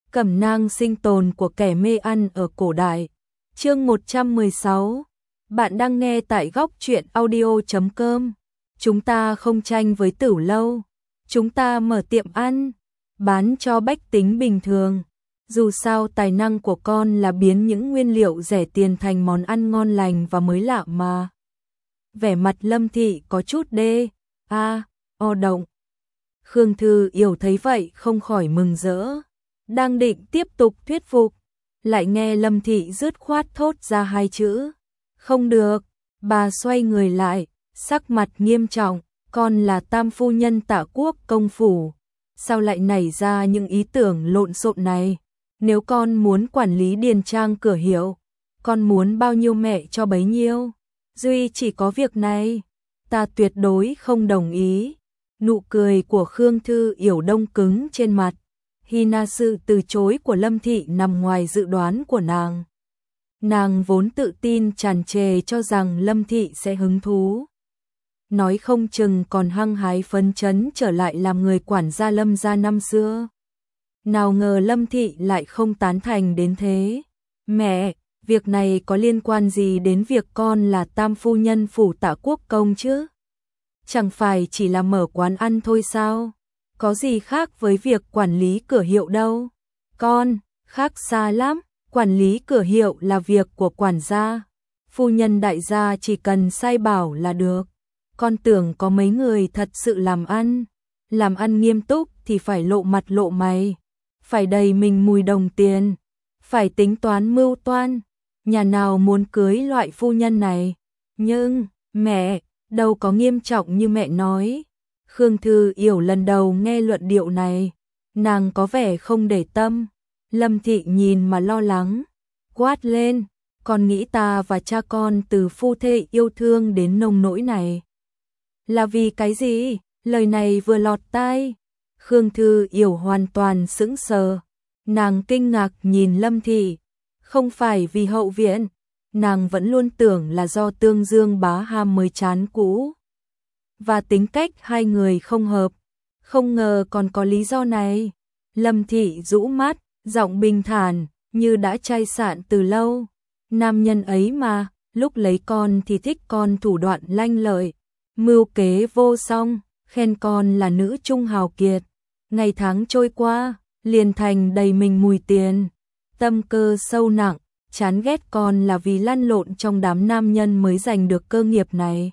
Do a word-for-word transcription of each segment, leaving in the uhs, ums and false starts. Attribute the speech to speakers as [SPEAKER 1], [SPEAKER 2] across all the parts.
[SPEAKER 1] Cẩm nang sinh tồn của kẻ mê ăn ở cổ đại. Chương một trăm mười sáu. Bạn đang nghe tại góc truyện audio chấm com. Chúng ta không tranh với Tửu Lâu, chúng ta mở tiệm ăn, bán cho bách tính bình thường. Dù sao tài năng của con là biến những nguyên liệu rẻ tiền thành món ăn ngon lành và mới lạ mà. Vẻ mặt Lâm Thị có chút đê, a, o động. Khương Thư Yểu thấy vậy không khỏi mừng rỡ. Đang định tiếp tục thuyết phục, lại nghe Lâm Thị dứt khoát thốt ra hai chữ. Không được, bà xoay người lại, sắc mặt nghiêm trọng, con là tam phu nhân Tạ Quốc công phủ. Sao lại nảy ra những ý tưởng lộn xộn này? Nếu con muốn quản lý điền trang cửa hiệu, con muốn bao nhiêu mẹ cho bấy nhiêu. Duy chỉ có việc này, ta tuyệt đối không đồng ý. Nụ cười của Khương Thư Yểu đông cứng trên mặt. Hina sự từ chối của Lâm Thị nằm ngoài dự đoán của nàng. Nàng vốn tự tin tràn trề cho rằng Lâm Thị sẽ hứng thú. Nói không chừng còn hăng hái phấn chấn trở lại làm người quản gia Lâm gia năm xưa. Nào ngờ Lâm Thị lại không tán thành đến thế. Mẹ, việc này có liên quan gì đến việc con là tam phu nhân phủ Tạ Quốc công chứ? Chẳng phải chỉ là mở quán ăn thôi sao? Có gì khác với việc quản lý cửa hiệu đâu? Con, khác xa lắm, quản lý cửa hiệu là việc của quản gia. Phu nhân đại gia chỉ cần sai bảo là được. Con tưởng có mấy người thật sự làm ăn. Làm ăn nghiêm túc thì phải lộ mặt lộ mày. Phải đầy mình mùi đồng tiền. Phải tính toán mưu toan. Nhà nào muốn cưới loại phu nhân này? Nhưng, mẹ, đâu có nghiêm trọng như mẹ nói. Khương Thư Yểu lần đầu nghe luận điệu này, nàng có vẻ không để tâm. Lâm Thị nhìn mà lo lắng, quát lên, con nghĩ ta và cha con từ phu thê yêu thương đến nông nỗi này là vì cái gì? Lời này vừa lọt tai, Khương Thư Yểu hoàn toàn sững sờ. Nàng kinh ngạc nhìn Lâm Thị, không phải vì hậu viện, nàng vẫn luôn tưởng là do Tương Dương bá ham mới chán cũ. Và tính cách hai người không hợp, không ngờ còn có lý do này. Lâm Thị rũ mắt, giọng bình thản, như đã chai sạn từ lâu. Nam nhân ấy mà, lúc lấy con thì thích con thủ đoạn lanh lợi, mưu kế vô song, khen con là nữ trung hào kiệt. Ngày tháng trôi qua, liền thành đầy mình mùi tiền. Tâm cơ sâu nặng, chán ghét con là vì lăn lộn trong đám nam nhân mới giành được cơ nghiệp này.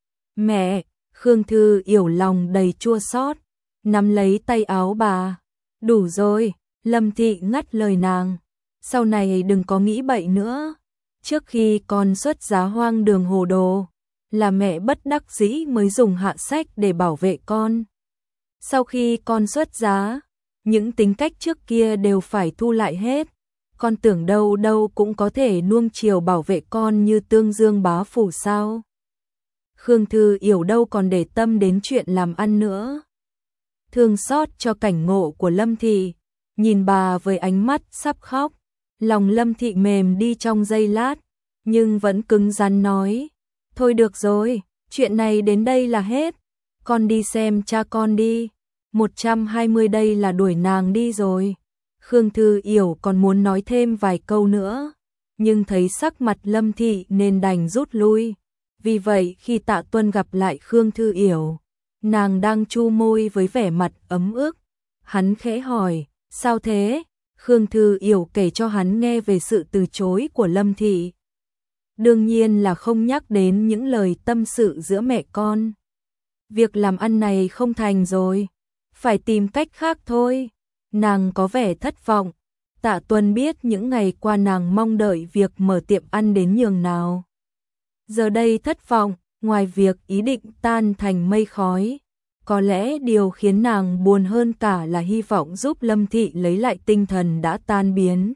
[SPEAKER 1] Mẹ! Khương Thư Yểu lòng đầy chua xót, nắm lấy tay áo bà. Đủ rồi, Lâm Thị ngắt lời nàng. Sau này đừng có nghĩ bậy nữa. Trước khi con xuất giá hoang đường hồ đồ, là mẹ bất đắc dĩ mới dùng hạ sách để bảo vệ con. Sau khi con xuất giá, những tính cách trước kia đều phải thu lại hết. Con tưởng đâu đâu cũng có thể nuông chiều bảo vệ con như Tương Dương bá phủ sao? Khương Thư Yểu đâu còn để tâm đến chuyện làm ăn nữa. Thương xót cho cảnh ngộ của Lâm Thị, nhìn bà với ánh mắt sắp khóc. Lòng Lâm Thị mềm đi trong giây lát, nhưng vẫn cứng rắn nói. Thôi được rồi, chuyện này đến đây là hết. Con đi xem cha con đi. một trăm hai mươi đây là đuổi nàng đi rồi. Khương Thư Yểu còn muốn nói thêm vài câu nữa, nhưng thấy sắc mặt Lâm Thị nên đành rút lui. Vì vậy khi Tạ Tuân gặp lại Khương Thư Yểu, nàng đang chu môi với vẻ mặt ấm ức. Hắn khẽ hỏi, sao thế? Khương Thư Yểu kể cho hắn nghe về sự từ chối của Lâm Thị. Đương nhiên là không nhắc đến những lời tâm sự giữa mẹ con. Việc làm ăn này không thành rồi, phải tìm cách khác thôi. Nàng có vẻ thất vọng. Tạ Tuân biết những ngày qua nàng mong đợi việc mở tiệm ăn đến nhường nào. Giờ đây thất vọng, ngoài việc ý định tan thành mây khói, có lẽ điều khiến nàng buồn hơn cả là hy vọng giúp Lâm Thị lấy lại tinh thần đã tan biến.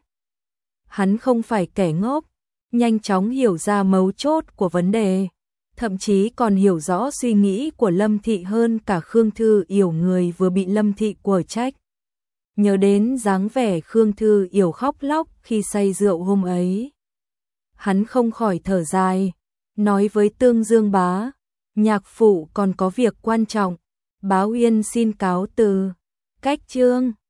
[SPEAKER 1] Hắn không phải kẻ ngốc, nhanh chóng hiểu ra mấu chốt của vấn đề, thậm chí còn hiểu rõ suy nghĩ của Lâm Thị hơn cả Khương Thư Yểu người vừa bị Lâm Thị quở trách. Nhớ đến dáng vẻ Khương Thư Yểu khóc lóc khi say rượu hôm ấy, hắn không khỏi thở dài. Nói với Tương Dương bá, nhạc phụ còn có việc quan trọng, Bá Uyên xin cáo từ. Cách chương